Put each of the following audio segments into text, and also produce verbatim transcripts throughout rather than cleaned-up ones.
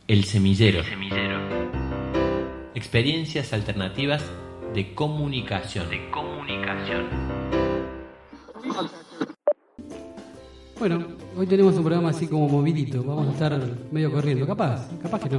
El Semillero. El Semillero. Experiencias alternativas de comunicación. De comunicación. Bueno, hoy tenemos un programa así como movidito. Vamos a estar medio corriendo. Capaz, capaz que no.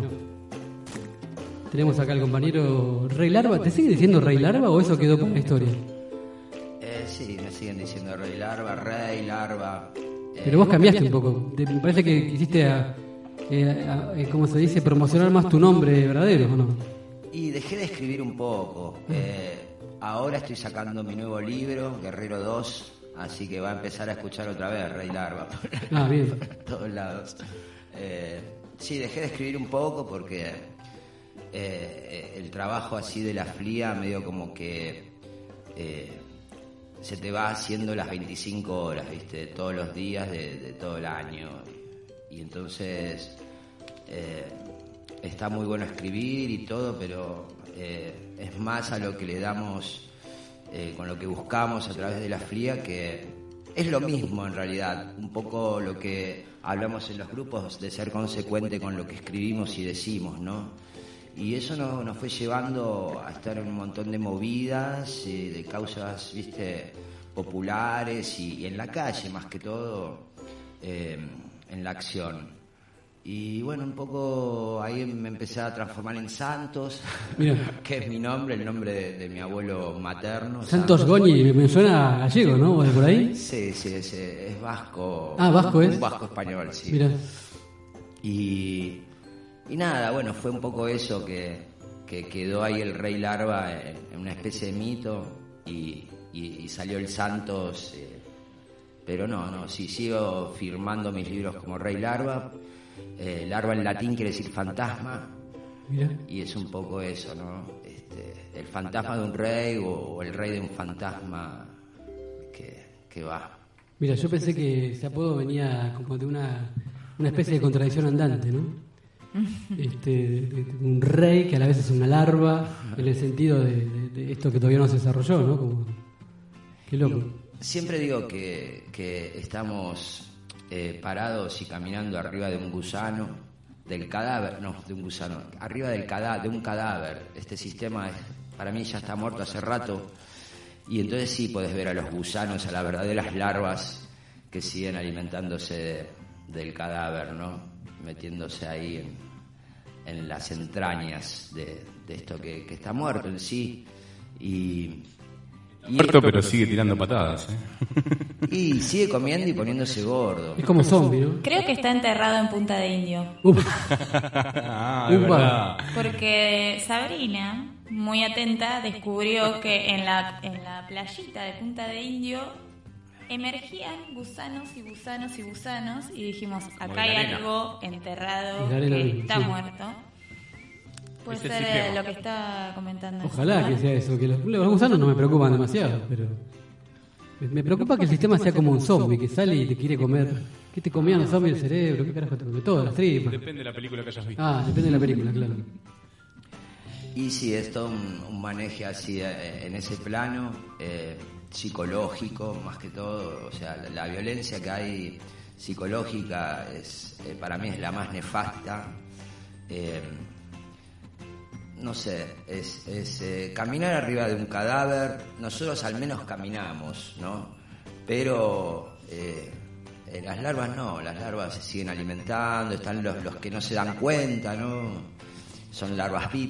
Tenemos acá al compañero Rey Larva. ¿Te sigue diciendo Rey Larva o eso quedó para la historia? Eh, sí, me siguen diciendo Rey Larva, Rey Larva. Eh, Pero vos cambiaste un poco. Te- Me parece que quisiste, a, eh, a- eh, ¿cómo se dice? Promocionar más tu nombre verdadero, ¿o no? Y dejé de escribir un poco. Eh, ahora estoy sacando mi nuevo libro, Guerrero dos, así que va a empezar a escuchar otra vez Rey Larva por Ah, bien. todos lados. Eh, sí, dejé de escribir un poco porque eh, el trabajo así de la fría medio como que eh, se te va haciendo las veinticinco horas, ¿viste? Todos los días de, de todo el año. Y entonces eh, está muy bueno escribir y todo, pero eh, es más a lo que le damos, eh, con lo que buscamos a través de la fría, que es lo mismo en realidad, un poco lo que hablamos en los grupos, de ser consecuente con lo que escribimos y decimos, ¿no? Y eso nos, nos fue llevando a estar en un montón de movidas, eh, de causas, viste, populares y, y en la calle más que todo, eh, en la acción. Y bueno, un poco ahí me empecé a transformar en Santos, Mira. que es mi nombre, el nombre de, de mi abuelo materno. Santos Goñi, me suena gallego, ¿no? ¿O de por ahí? Sí, sí, es, es vasco. Ah, vasco es. Un vasco español, sí. Mira. Y, y nada, bueno, fue un poco eso que, que quedó ahí el Rey Larva en, en una especie de mito y, y, y salió el Santos. Eh, pero no, no, sí, sigo firmando mis libros como Rey Larva. Eh, larva en latín quiere decir fantasma. Mira. Y es un poco eso, ¿no? Este, el fantasma de un rey o, o el rey de un fantasma que, que va. Mira, yo pensé que ese apodo venía como de una, una especie de contradicción andante, ¿no? Este, de, de- de un rey que a la vez es una larva, en el sentido de, de- de esto que todavía no se desarrolló, ¿no? Como, qué loco. Siempre digo que, que estamos eh, parados y caminando arriba de un gusano, del cadáver, no, de un gusano, arriba del cada, de un cadáver. Este sistema es, para mí ya está muerto hace rato, y entonces sí podés ver a los gusanos, a las verdaderas larvas que siguen alimentándose de- del cadáver, ¿no? Metiéndose ahí en, en las entrañas de, de esto que, que está muerto en sí. Y, y Muerto, pero sigue tirando patadas, ¿eh? Y sigue comiendo y poniéndose gordo. Es como zombie, ¿no? Creo que está enterrado en Punta de Indio. Uf, Ah, de Upa. verdad. Porque Sabrina, muy atenta, descubrió que en la, en la playita de Punta de Indio emergían gusanos y gusanos y gusanos y dijimos, acá hay algo enterrado En la arena que misma, está sí. muerto. Puede Es el ser sistema. eh, lo que está comentando. ojalá ¿no? que sea eso, que los, los gusanos no me preocupan demasiado, pero me, me preocupa que el sistema sea como un zombie, que sale y te quiere comer. ¿Qué te comían los zombies? El cerebro, ¿qué carajo te come? Todo, las tripas. Depende de la película que hayas visto. Ah, depende de la película, claro. Y sí, es todo un, un maneje así eh, en ese plano, eh, psicológico más que todo. O sea, la, la violencia que hay psicológica es, eh, para mí es la más nefasta. Eh, no sé, es, es eh, caminar arriba de un cadáver. Nosotros al menos caminamos, ¿no? Pero eh, eh, las larvas no, las larvas se siguen alimentando, están los, los que no se dan cuenta, ¿no? Son larvas pip.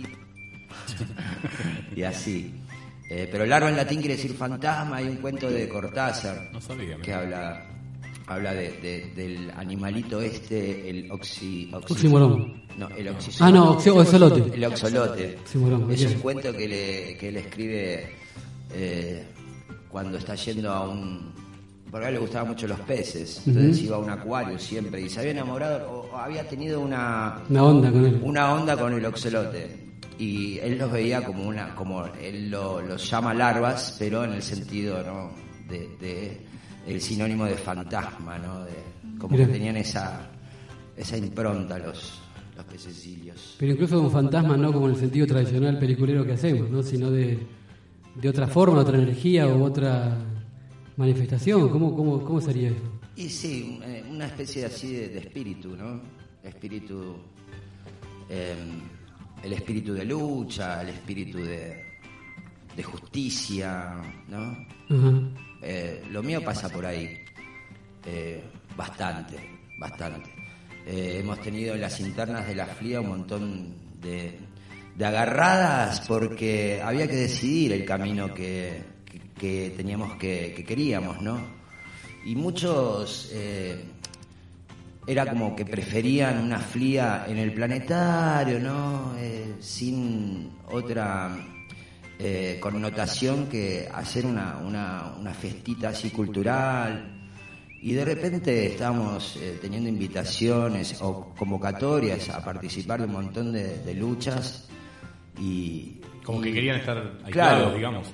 Y así. Eh, pero larva en latín quiere decir fantasma. Hay un cuento de Cortázar No sabía, que mira. habla habla de, de- del animalito este, el oxi, oxi- Oxímoron. No, el oxi- Ah, no, oxi- oxolote. el oxolote. Oxímoron, Es bien. un cuento que, le, que él escribe eh, cuando está yendo a un... Porque a él le gustaban mucho los peces, entonces iba a un acuario siempre y se había enamorado o, o había tenido una, Una onda con él. una onda con el oxolote. Y él los veía como una, como él lo, los llama larvas, pero en el sentido, ¿no? de, de el sinónimo de fantasma, ¿no? De, como Mira. que tenían esa, esa impronta los, los pececillos. Pero incluso un fantasma no como en el sentido tradicional peliculero que hacemos, ¿no? Sino de, de otra forma, otra energía o otra manifestación. ¿Cómo, cómo, cómo sería eso? Y sí, eh, una especie así de, de espíritu, ¿no? Espíritu eh, el espíritu de lucha, el espíritu de, de justicia, ¿no? Ajá. Eh, lo mío pasa por ahí, eh, bastante, bastante. Eh, hemos tenido en las internas de la F L I A un montón de, de agarradas porque había que decidir el camino que, que, que teníamos que, que queríamos, ¿no? Y muchos eh, era como que preferían una F L I A en el planetario, ¿no? Eh, sin otra eh, connotación que hacer una, una, una festita así cultural. Y de repente estábamos eh, teniendo invitaciones o convocatorias a participar de un montón de, de luchas y... Como y, que querían estar aislados, claro, digamos.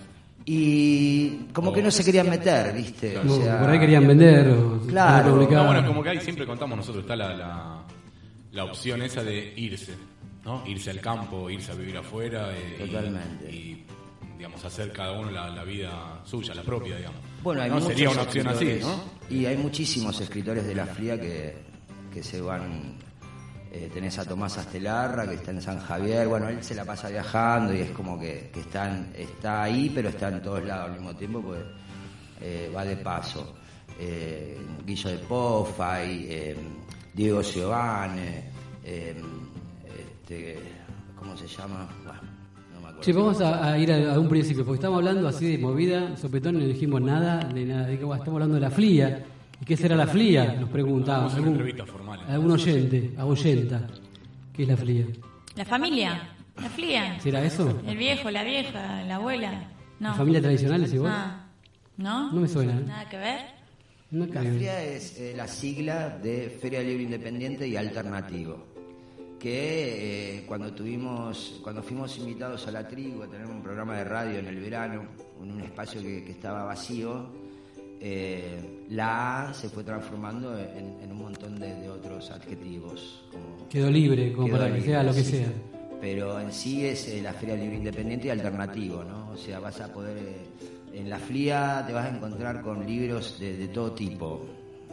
Y como O- que no se querían meter, ¿viste? No, O sea, por ahí querían vender o Claro. publicar. No, bueno, como que ahí siempre contamos nosotros, está la, la, la opción esa de irse, ¿no? Irse al campo, irse a vivir afuera. eh, y- Totalmente. Y, digamos, hacer cada uno la, la vida suya, la propia, digamos. Bueno, hay no muchos sería una opción así, escritores, ¿no? Y hay muchísimos escritores de la F L I A que, que se van... Eh, tenés a Tomás Astelarra, que está en San Javier. Bueno, él se la pasa viajando y es como que, que está, en- está ahí, pero está en todos lados al mismo tiempo, pues eh, va de paso. Eh, Guillo de Poffay, eh, Diego Giovanni, eh, este, ¿cómo se llama? Bueno, no me acuerdo. Che, vamos a, a ir a, a un principio, porque estamos hablando así de movida, sopetón, y no dijimos nada de nada. De que, bueno, estamos hablando de la F L I A. ¿Y qué será la F L I A? Nos preguntamos. Vamos a hacer Algún, entrevistas formales. algún oyente, a oyenta. ¿Qué es la F L I A? La familia, la F L I A. ¿Será eso? El viejo, la vieja, la abuela. No. ¿La familia tradicional, decís vos? Ah, ¿no? No me suena, ¿eh? Nada que ver. No La creo. F L I A es eh, la sigla de Feria del Libro Independiente y Alternativo, que eh, cuando tuvimos, cuando fuimos invitados a La Tribu a tener un programa de radio en el verano, en un espacio que, que estaba vacío, eh, la A se fue transformando en, en un montón de, de otros adjetivos. Como Quedó libre, como quedó para que libre, sea lo que sí. sea. Pero en sí es eh, la Feria del Libro Independiente y Alternativo, ¿no? O sea, vas a poder... eh, en la F L I A te vas a encontrar con libros de, de todo tipo.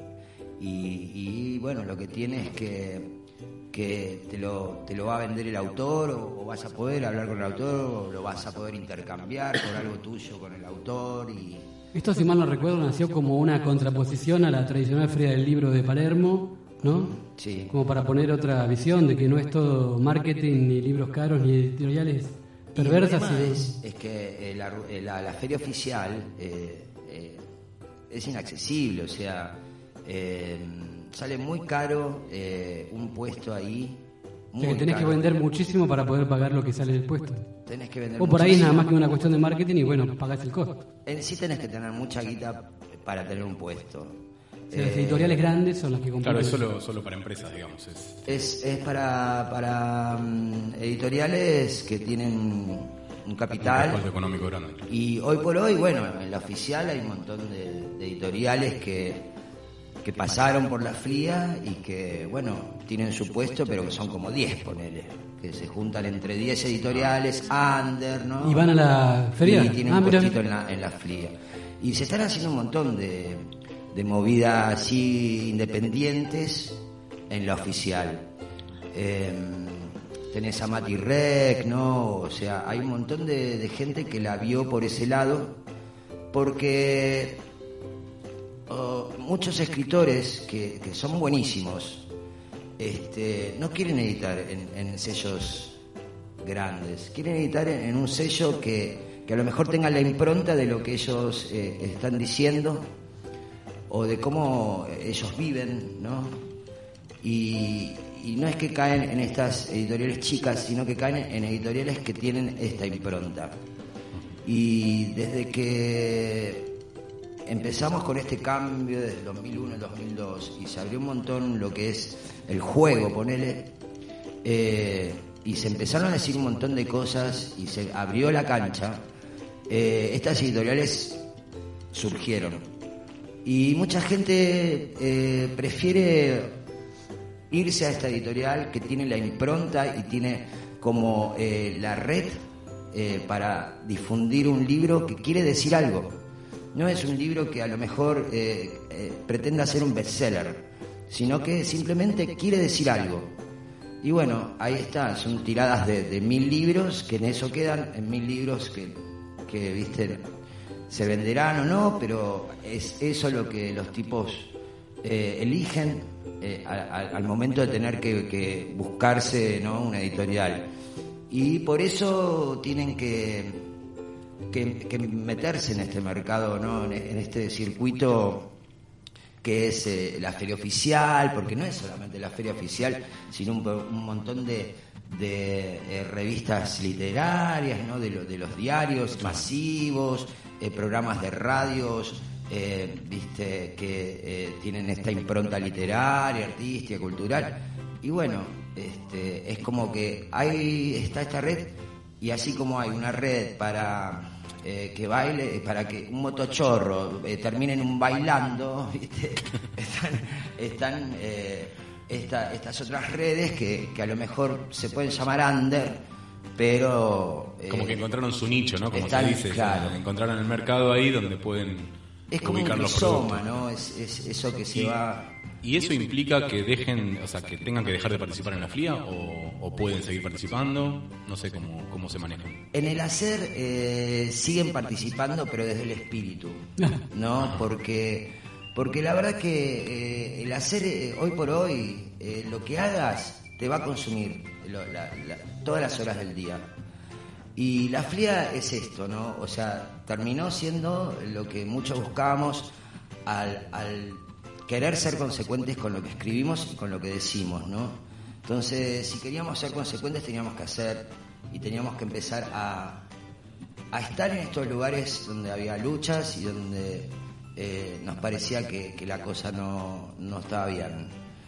Y, y, bueno, lo que tienes es que, que te, lo, te lo va a vender el autor, o, o vas a poder hablar con el autor, o lo vas a poder intercambiar por algo tuyo con el autor. Y Esto, si mal no recuerdo, nació como una contraposición a la tradicional Feria del Libro de Palermo, ¿no? sí, Como para poner otra visión de que no es todo marketing, ni libros caros, ni editoriales perversas. Y el tema sino- es, es que eh, la, eh, la- la feria oficial eh, eh, es inaccesible, o sea, eh, sale muy caro eh, un puesto ahí. O Muy sea, que tenés caro. que vender muchísimo para poder pagar lo que sale del puesto. Tenés que vender O por ahí es nada muchísimo. más que una cuestión de marketing y bueno, pagás el costo. En sí tenés que tener mucha guita para tener un puesto. O sea, las Eh, editoriales grandes son las que compran. Claro, es solo, solo para empresas, digamos. Es, Es, es para, para mm, editoriales que tienen un un capital. respaldo económico grande. Y hoy por hoy, bueno, en la oficial hay un montón de, de editoriales que, que pasaron por la F L I A y que, bueno, tienen su puesto, pero que son como diez, ponele. Que se juntan entre diez editoriales, under, ¿no? ¿Y van a la feria? Y tienen Ah, un mira. puestito en la, en la F L I A. Y se están haciendo un montón de, de movidas así independientes en la oficial. Eh, tenés a Mati Rec, ¿no? O sea, hay un montón de, de gente que la vio por ese lado, porque oh, muchos escritores que, que son buenísimos este, no quieren editar en, en sellos grandes, quieren editar en, en un sello que, que a lo mejor tenga la impronta de lo que ellos eh, están diciendo o de cómo ellos viven, ¿no? Y, y no es que caen en estas editoriales chicas, sino que caen en editoriales que tienen esta impronta. Y desde que empezamos con este cambio desde el dos mil uno al dos mil dos y se abrió un montón lo que es el juego, ponele, eh, y se empezaron a decir un montón de cosas y se abrió la cancha, eh, estas editoriales surgieron. Y mucha gente eh, prefiere irse a esta editorial que tiene la impronta y tiene como eh, la red eh, para difundir un libro que quiere decir algo. No es un libro que a lo mejor eh, eh, pretenda ser un bestseller, sino que simplemente quiere decir algo. Y bueno, ahí está, son tiradas de, de mil libros, que en eso quedan, en mil libros que, que viste, se venderán o no, pero es eso lo que los tipos eh, eligen eh, al, al momento de tener que, que buscarse, ¿no?, una editorial. Y por eso tienen que, que, que meterse en este mercado, ¿no?, en, en este circuito que es eh, la feria oficial, porque no es solamente la feria oficial, sino un, un montón de, de eh, revistas literarias, ¿no?, de, lo, de los diarios masivos, eh, programas de radios, eh, viste, que eh, tienen esta impronta literaria, artística, cultural. Y bueno, este, es como que hay está esta red, y así como hay una red para... Eh, que baile, para que un motochorro eh, termine en un bailando, ¿viste? Están, están eh, esta, estas otras redes que, que a lo mejor se pueden llamar under, pero... Eh, como que encontraron su nicho, ¿no? Como están, se dice, claro. Encontraron el mercado ahí donde pueden es como ubicar un los rizoma, productos. ¿no? Es, es eso que se y, va... ¿Y eso implica que dejen, o sea, que tengan que dejar de participar en la FLIA o, o pueden seguir participando? No sé cómo, cómo se manejan. En el hacer eh, siguen participando, pero desde el espíritu, ¿no? Porque, porque la verdad que eh, el hacer eh, hoy por hoy, eh, lo que hagas te va a consumir lo, la, la, todas las horas del día. Y la FLIA es esto, ¿no? O sea, terminó siendo lo que muchos buscábamos al... al querer ser consecuentes con lo que escribimos y con lo que decimos, ¿no? Entonces, si queríamos ser consecuentes, teníamos que hacer y teníamos que empezar a, a estar en estos lugares donde había luchas y donde eh, nos parecía que, que la cosa no, no estaba bien.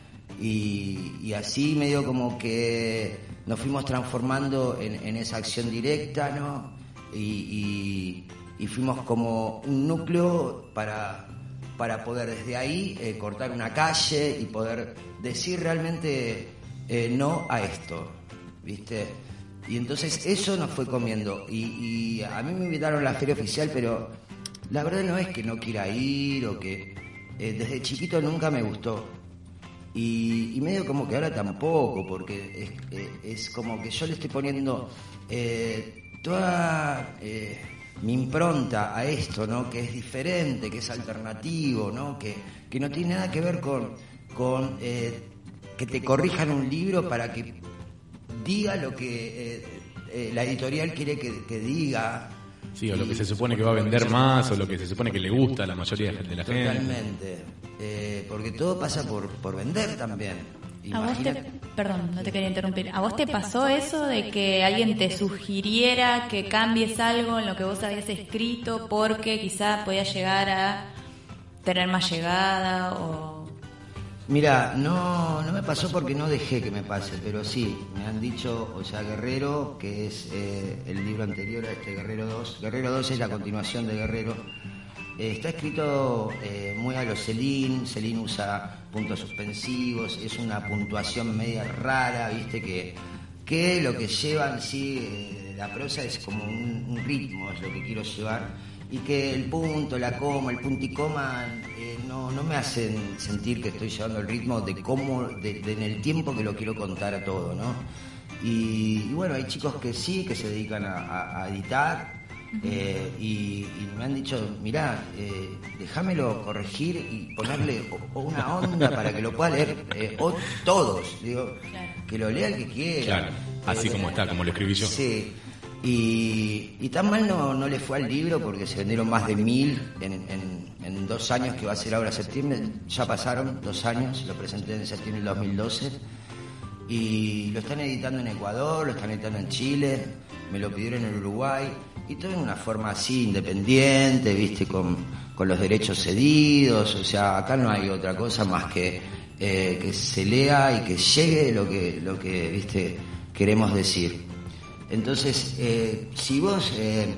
Y, y así medio como que nos fuimos transformando en, en esa acción directa, ¿no? Y, y, y fuimos como un núcleo para... para poder desde ahí eh, cortar una calle y poder decir realmente eh, no a esto, ¿viste? Y entonces eso nos fue comiendo. Y, y a mí me invitaron a la feria oficial, pero la verdad no es que no quiera ir o que... Eh, desde chiquito nunca me gustó. Y, y medio como que ahora tampoco, porque es, eh, es como que yo le estoy poniendo eh, toda... Eh, mi impronta a esto, ¿no? Que es diferente, que es alternativo, ¿no? Que, que no tiene nada que ver con, con eh, que te corrijan un libro para que diga lo que eh, eh, la editorial quiere que, que diga. Sí, o lo que se supone que va a vender más, o lo que se supone que le gusta a la mayoría de la gente. Totalmente, eh, porque todo pasa por, por vender también. ¿A vos te, perdón, no te quería interrumpir. ¿A vos te pasó eso de que alguien te sugiriera que cambies algo en lo que vos habías escrito porque quizás podía llegar a tener más llegada o...? Mira, no, no me pasó porque no dejé que me pase, pero sí, me han dicho, o sea, Guerrero, que es eh, el libro anterior a este, Guerrero dos. Guerrero dos es la continuación de Guerrero. Eh, está escrito eh, muy a lo Celine. Celine usa puntos suspensivos, es una puntuación media rara, viste, que, que lo que llevan, sí, eh, la prosa es como un, un ritmo, es lo que quiero llevar, y que el punto, la coma, el punto y coma eh, no, no me hacen sentir que estoy llevando el ritmo de cómo, de, de, en el tiempo que lo quiero contar a todo, ¿no? Y, y bueno, hay chicos que sí, que se dedican a, a, a editar. Eh, y, y me han dicho, mirá, eh, déjamelo corregir y ponerle o, o una onda para que lo pueda leer eh, o todos, digo, claro. Que lo lea el que quiera. Claro, así eh, como está, como lo escribí yo. Sí, y, y tan mal no, no le fue al libro porque se vendieron más de mil en, en, en dos años, que va a ser ahora septiembre, ya pasaron dos años, lo presenté en septiembre del dos mil doce. Y lo están editando en Ecuador, lo están editando en Chile, me lo pidieron en Uruguay, y todo en una forma así, independiente, viste, con, con los derechos cedidos. O sea, acá no hay otra cosa más que eh, que se lea y que llegue lo que, lo que viste, queremos decir. Entonces, eh, si vos... Eh,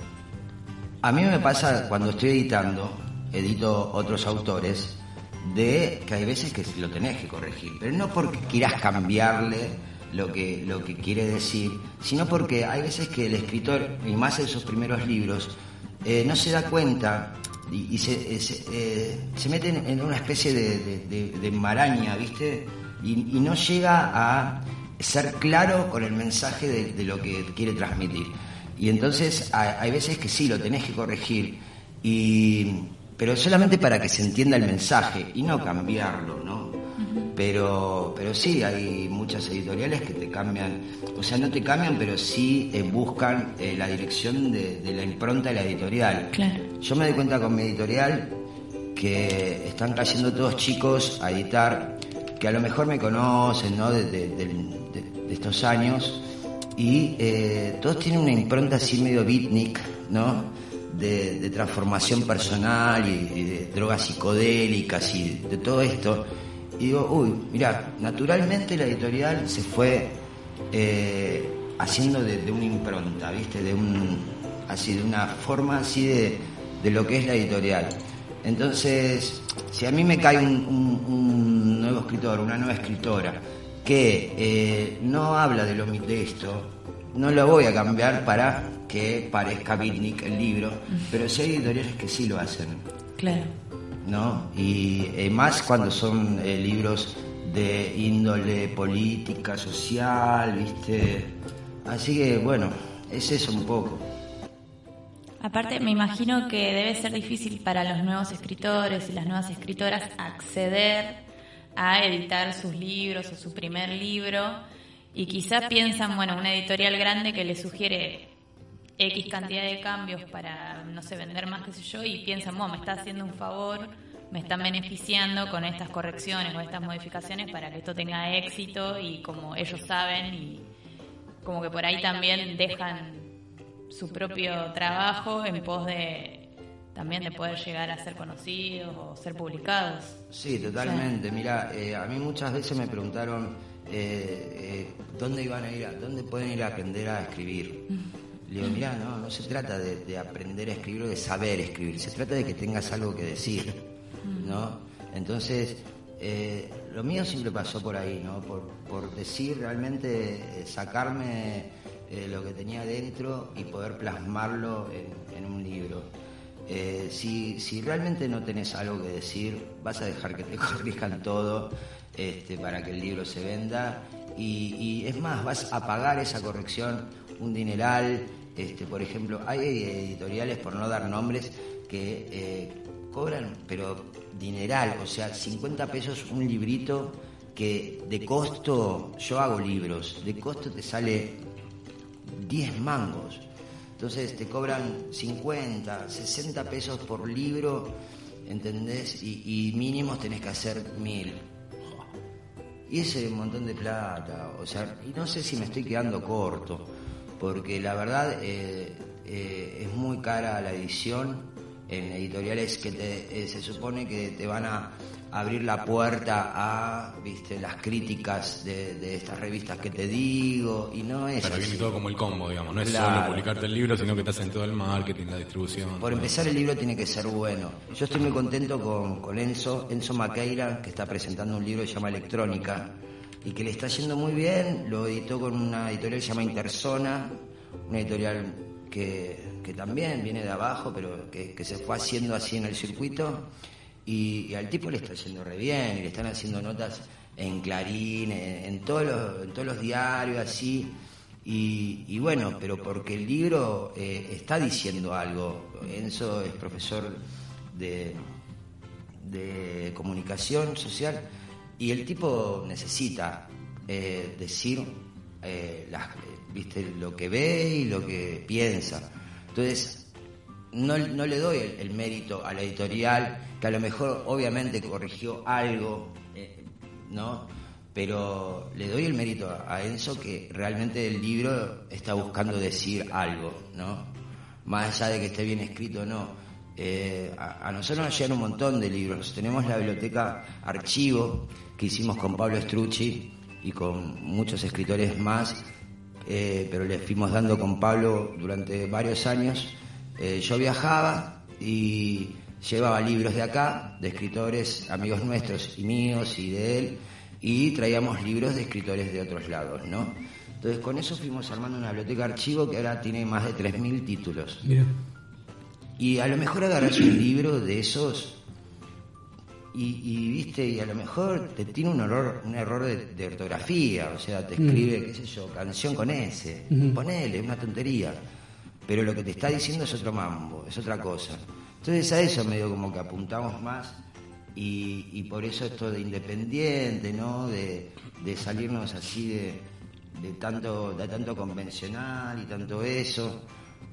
a mí me pasa cuando estoy editando, edito otros autores, de que hay veces que lo tenés que corregir, pero no porque quieras cambiarle lo que lo que quiere decir, sino porque hay veces que el escritor, y más en sus primeros libros, eh, no se da cuenta y, y se, se, eh, se mete en, en una especie de, de, de, de maraña, ¿viste? Y, y no llega a ser claro con el mensaje de, de lo que quiere transmitir. Y entonces hay, hay veces que sí, lo tenés que corregir, y, pero solamente para que se entienda el mensaje y no cambiarlo, ¿no? Uh-huh. Pero, pero sí, hay muchas editoriales que te cambian, o sea, no te cambian, pero sí eh, buscan eh, la dirección de, de la impronta de la editorial. Claro. Yo me doy cuenta con mi editorial que están cayendo todos chicos a editar, que a lo mejor me conocen, ¿no? de, de, de, de, de estos años, y eh, todos tienen una impronta así medio beatnik, ¿no? De, de transformación personal y, y de drogas psicodélicas y de todo esto. Y digo, uy, mirá, naturalmente la editorial se fue eh, haciendo de, de una impronta, ¿viste? De un, así, de una forma así de, de lo que es la editorial. Entonces, si a mí me cae un, un, un nuevo escritor, una nueva escritora, que eh, no habla de lo de esto, no lo voy a cambiar para que parezca beatnik el libro, pero sí hay editoriales que sí lo hacen. Claro. ¿No? Y eh, más cuando son eh, libros de índole política, social, ¿viste? Así que, bueno, es eso un poco. Aparte, me imagino que debe ser difícil para los nuevos escritores y las nuevas escritoras acceder a editar sus libros o su primer libro, y quizá piensan, bueno, una editorial grande que les sugiere X cantidad de cambios para, no sé, vender más, qué sé yo, y piensan, bueno, me está haciendo un favor, me están beneficiando con estas correcciones o estas modificaciones para que esto tenga éxito, y como ellos saben, y como que por ahí también dejan su propio trabajo en pos de también de poder llegar a ser conocidos o ser publicados. Sí, totalmente. Mira, eh, a mí muchas veces me preguntaron eh, eh, dónde iban a ir, a, dónde pueden ir a aprender a escribir. Le digo, mira, no, no se trata de, de aprender a escribir o de saber escribir, se trata de que tengas algo que decir, ¿no? Entonces, eh, lo mío siempre pasó por ahí, ¿no? Por, por decir realmente, eh, sacarme Eh, lo que tenía dentro y poder plasmarlo en, en un libro. Eh, si, si realmente no tenés algo que decir, vas a dejar que te corrijan todo este, para que el libro se venda, y, y es más, vas a pagar esa corrección un dineral. Este, por ejemplo, hay editoriales, por no dar nombres, que eh, cobran, pero dineral, o sea, cincuenta pesos un librito, que de costo, yo hago libros, de costo te sale diez mangos. Entonces te cobran cincuenta, sesenta pesos por libro, ¿entendés? Y, y mínimos tenés que hacer mil. Y ese es un montón de plata. O sea, y no sé si me estoy quedando corto, porque la verdad eh, eh, es muy cara la edición en editoriales que te, eh, se supone que te van a abrir la puerta a, viste, las críticas de, de estas revistas que te digo, y no es Pero así. viene todo como el combo, digamos, no es Claro. solo publicarte el libro, sino que te hacen todo el marketing, la distribución. Por empezar, el libro tiene que ser bueno. Yo estoy muy contento con, con Enzo, Enzo Maqueira, que está presentando un libro que se llama Electrónica, y que le está yendo muy bien. Lo editó con una editorial que se llama Interzona, una editorial que, que también viene de abajo, pero que, que se fue haciendo así en el circuito. Y, y al tipo le está yendo re bien, y le están haciendo notas en Clarín, en, en, todos, los, en todos los diarios, así. Y, y bueno, pero porque el libro eh, está diciendo algo. Enzo es profesor de, de comunicación social, y el tipo necesita eh, decir eh, las, viste, lo que ve y lo que piensa. Entonces, no, no le doy el, el mérito a la editorial, que a lo mejor obviamente corrigió algo, eh, ¿no? Pero le doy el mérito a Enzo, que realmente el libro está buscando decir algo, ¿no? Más allá de que esté bien escrito o no. Eh, a, a nosotros nos llegan un montón de libros. Tenemos la biblioteca Archivo, que hicimos con Pablo Strucci y con muchos escritores más, eh, pero le fuimos dando con Pablo durante varios años. Eh, yo viajaba y llevaba libros de acá, de escritores, amigos nuestros y míos y de él, y traíamos libros de escritores de otros lados, ¿no? Entonces con eso fuimos armando una biblioteca Archivo que ahora tiene más de tres mil títulos. Mira. Y a lo mejor agarrás un libro de esos y, y viste, y a lo mejor te tiene un error, un error de, de ortografía, o sea, te escribe, mm. qué sé yo, canción con S, uh-huh. ponele, una tontería, pero lo que te está diciendo es otro mambo, es otra cosa. Entonces a eso medio como que apuntamos más, y, y por eso esto de independiente, ¿no? De, de salirnos así de, de tanto, de tanto convencional y tanto eso.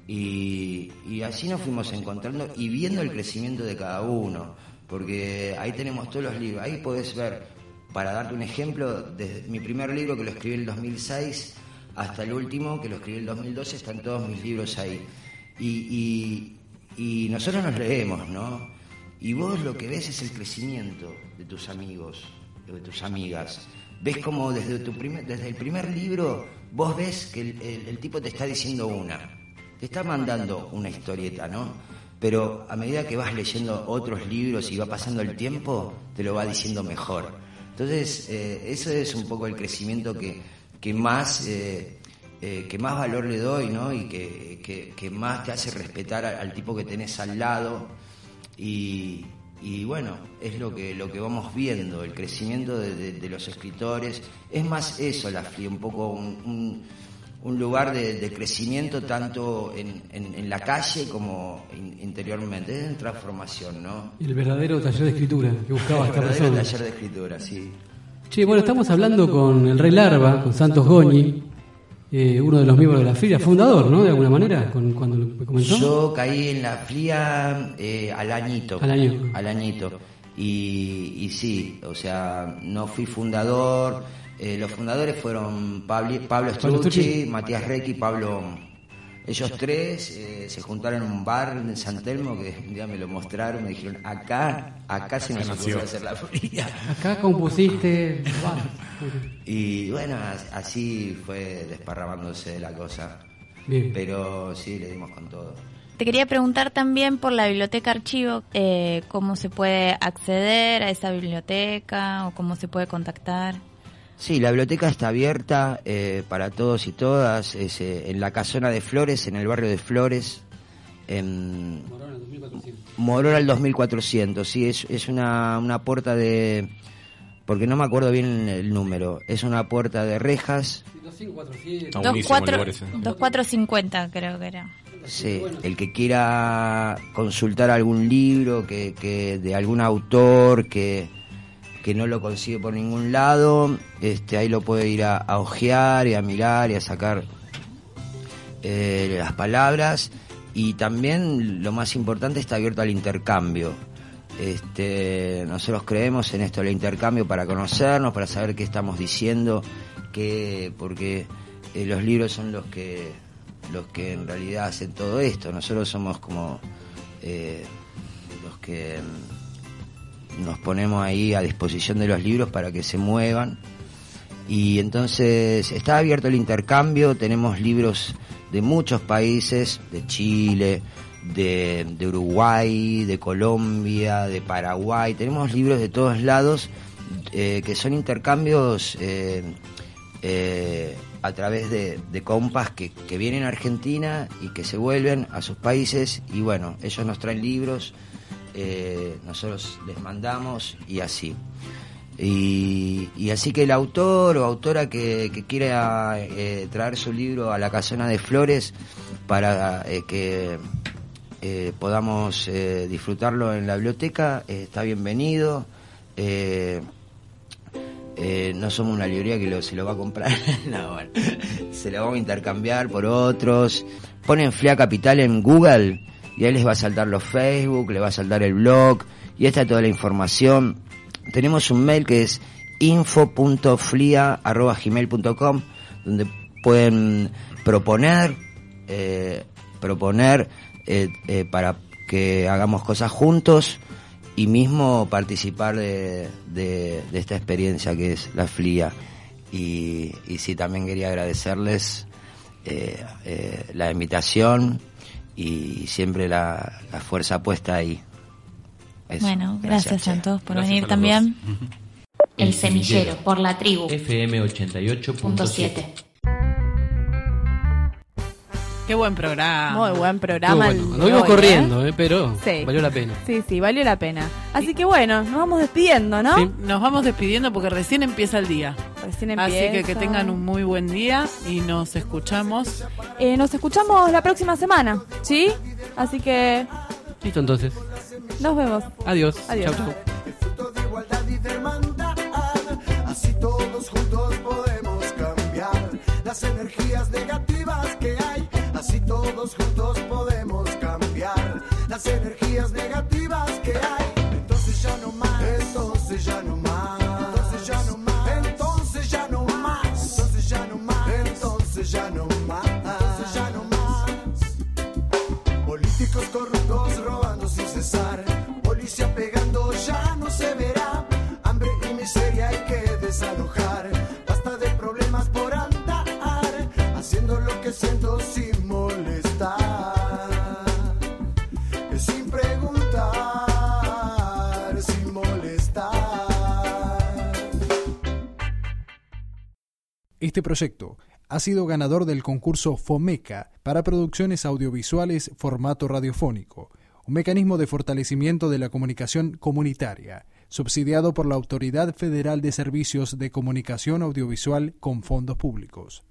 Y, y así nos fuimos encontrando y viendo el crecimiento de cada uno, porque ahí tenemos todos los libros, ahí podés ver, para darte un ejemplo, desde mi primer libro que lo escribí en el dos mil seis hasta el último que lo escribí en el dos mil doce, están todos mis libros ahí. Y, y, y nosotros nos leemos, ¿no? Y vos lo que ves es el crecimiento de tus amigos, de tus amigas. Ves como desde, tu primer, desde el primer libro vos ves que el, el, el tipo te está diciendo una. Te está mandando una historieta, ¿no? Pero a medida que vas leyendo otros libros y va pasando el tiempo, te lo va diciendo mejor. Entonces, eh, eso es un poco el crecimiento que, que más eh, eh, que más valor le doy, ¿no? Y que, que, que más te hace respetar al, al tipo que tenés al lado. Y, y bueno, es lo que lo que vamos viendo, el crecimiento de, de, de los escritores. Es más eso, la F L I A, un poco un... un un lugar de, de crecimiento tanto en, en, en la calle como in, interiormente, es en transformación, ¿no? El verdadero taller de escritura que buscaba esta persona. El verdadero taller de escritura, sí. Che, bueno, estamos hablando con el Rey Larva, con Santos Goñi, eh, uno de los miembros de la F L I A, fundador, ¿no? De alguna manera, con, cuando me comentó. Yo caí en la F L I A eh, al añito. Al año. Al añito. Y, y sí, o sea, no fui fundador. Eh, los fundadores fueron Pablo, Pablo Strucci, Matías Recchi, Pablo. Ellos tres eh, se juntaron en un bar en San Telmo que un día me lo mostraron, me dijeron, acá, acá se nos ocurrió hacer la F L I A. Acá compusiste. Y bueno, así fue desparramándose la cosa. Bien. Pero sí, le dimos con todo. Te quería preguntar también por la biblioteca archivo, eh, cómo se puede acceder a esa biblioteca o cómo se puede contactar. Sí, la biblioteca está abierta eh, para todos y todas, es, eh, en la casona de Flores, en el barrio de Flores, en Morona al dos mil cuatrocientos, sí, es, es una, una puerta de, porque no me acuerdo bien el número, es una puerta de rejas. dos cuatro cincuenta creo que era. Sí, el que quiera consultar algún libro que, que de algún autor que... que no lo consigue por ningún lado, este, ahí lo puede ir a, a ojear y a mirar y a sacar eh, las palabras. Y también lo más importante, está abierto al intercambio. Este, nosotros creemos en esto del intercambio para conocernos, para saber qué estamos diciendo, que, porque eh, los libros son los que los que en realidad hacen todo esto. Nosotros somos como eh, los que nos ponemos ahí a disposición de los libros para que se muevan. Y entonces está abierto el intercambio, tenemos libros de muchos países, de Chile, de, de Uruguay, de Colombia, de Paraguay, tenemos libros de todos lados eh, que son intercambios eh, eh, a través de, de compas que, que vienen a Argentina y que se vuelven a sus países, y bueno, ellos nos traen libros, eh, nosotros les mandamos y así. Y, y así que el autor o autora que, que quiera eh, traer su libro a la Casona de Flores para eh, que eh, podamos eh, disfrutarlo en la biblioteca, eh, está bienvenido. Eh, eh, no somos una librería que lo, se lo va a comprar, no, bueno, se lo vamos a intercambiar por otros. Ponen F L I A Capital en Google y ahí les va a saltar los Facebook, les va a saltar el blog y está toda la información. Tenemos un mail que es info punto flia arroba gmail punto com, donde pueden proponer eh, proponer eh, eh, para que hagamos cosas juntos y mismo participar de, de, de esta experiencia que es la F L I A. Y, y sí, también quería agradecerles eh, eh, la invitación y siempre la, la fuerza puesta ahí. Eso. Bueno, gracias, gracias Santos por gracias venir también. El, El semillero, por la tribu. F M ochenta y ocho punto siete. Qué buen programa. Muy buen programa. Estuvo bueno. el Nos de vimos hoy, corriendo, ¿eh? eh, pero Sí. valió la pena. Sí, sí, valió la pena. Así que bueno, nos vamos despidiendo, ¿no? Sí. Nos vamos despidiendo porque recién empieza el día. Recién empieza. Así que que tengan un muy buen día y nos escuchamos. Eh, nos escuchamos la próxima semana, ¿sí? Así que Listo, entonces. nos vemos. Adiós. Adiós. Chau, chau. El fruto de igualdad y de hermandad. Así todos juntos podemos cambiar las energías negativas que hay. Así todos juntos podemos cambiar las energías negativas que hay. Entonces ya no más. Entonces ya no más. Entonces ya no más. Entonces ya no más. Entonces ya no más. Entonces ya no más. Entonces ya no más. Políticos corruptos robando sin cesar. Policía pegando ya no se verá. Hambre y miseria hay que desalojar. Basta de problemas por andar, haciendo lo que siento sin molestar, sin preguntar, sin molestar. Este proyecto ha sido ganador del concurso FOMECA para producciones audiovisuales formato radiofónico, un mecanismo de fortalecimiento de la comunicación comunitaria, subsidiado por la Autoridad Federal de Servicios de Comunicación Audiovisual con fondos públicos.